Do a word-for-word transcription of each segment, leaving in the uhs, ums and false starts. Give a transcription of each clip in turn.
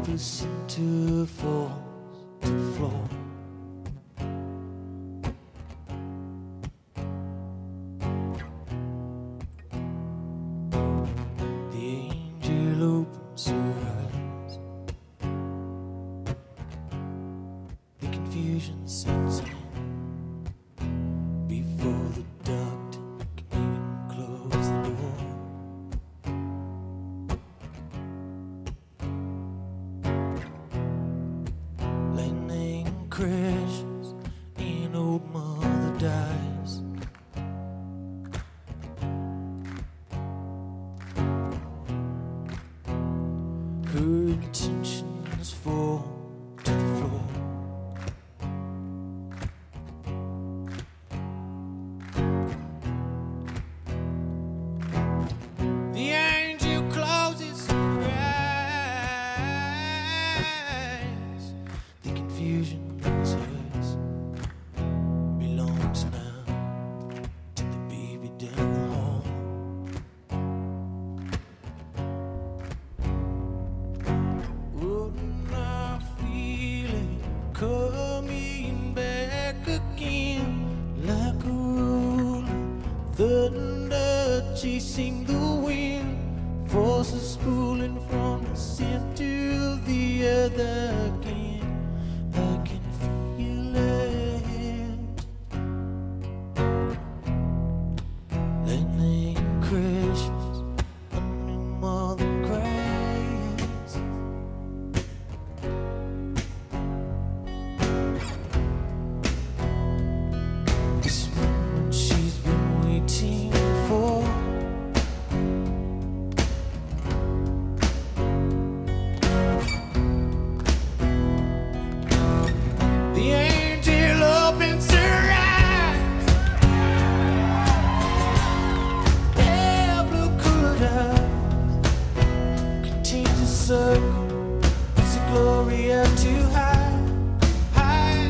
the center falls to the floor. The angel opens her eyes. The confusion sets in before the doctor can even close the door. Lightning crashes and old mother dies. Her intentions fall to the floor. The angel closes her eyes. The confusion that was hers belongs now to the baby down the hall. Wouldn't I feel it coming back again like a rolling thunder chasing the wind, forces pulling from the center to the other again. I can feel it. Lightning crashes, a new mother cries. This moment she's been waiting for. The angel opens her eyes. Their blue-colored eyes contains a circle. It's a Gloria too high, high.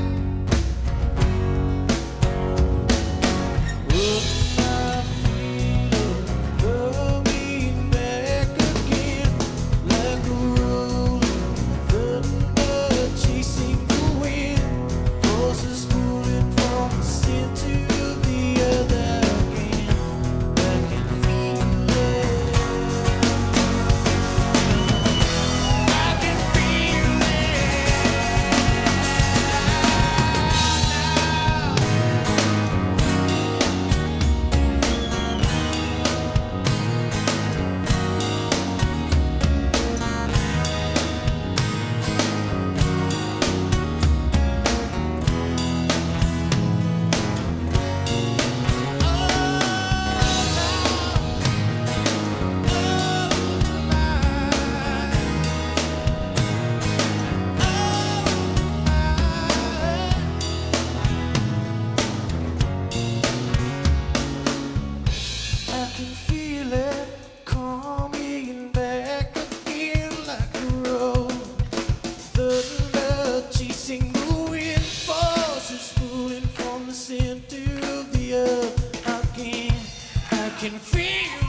Wouldn't I feel it coming back again like a rolling thunder chasing the wind, forces pulling from the center to the other again. I can feel it. I can feel it I can feel it coming back again like a roll. Thunder chasing the wind, forces pulling from the center of the earth again. I can feel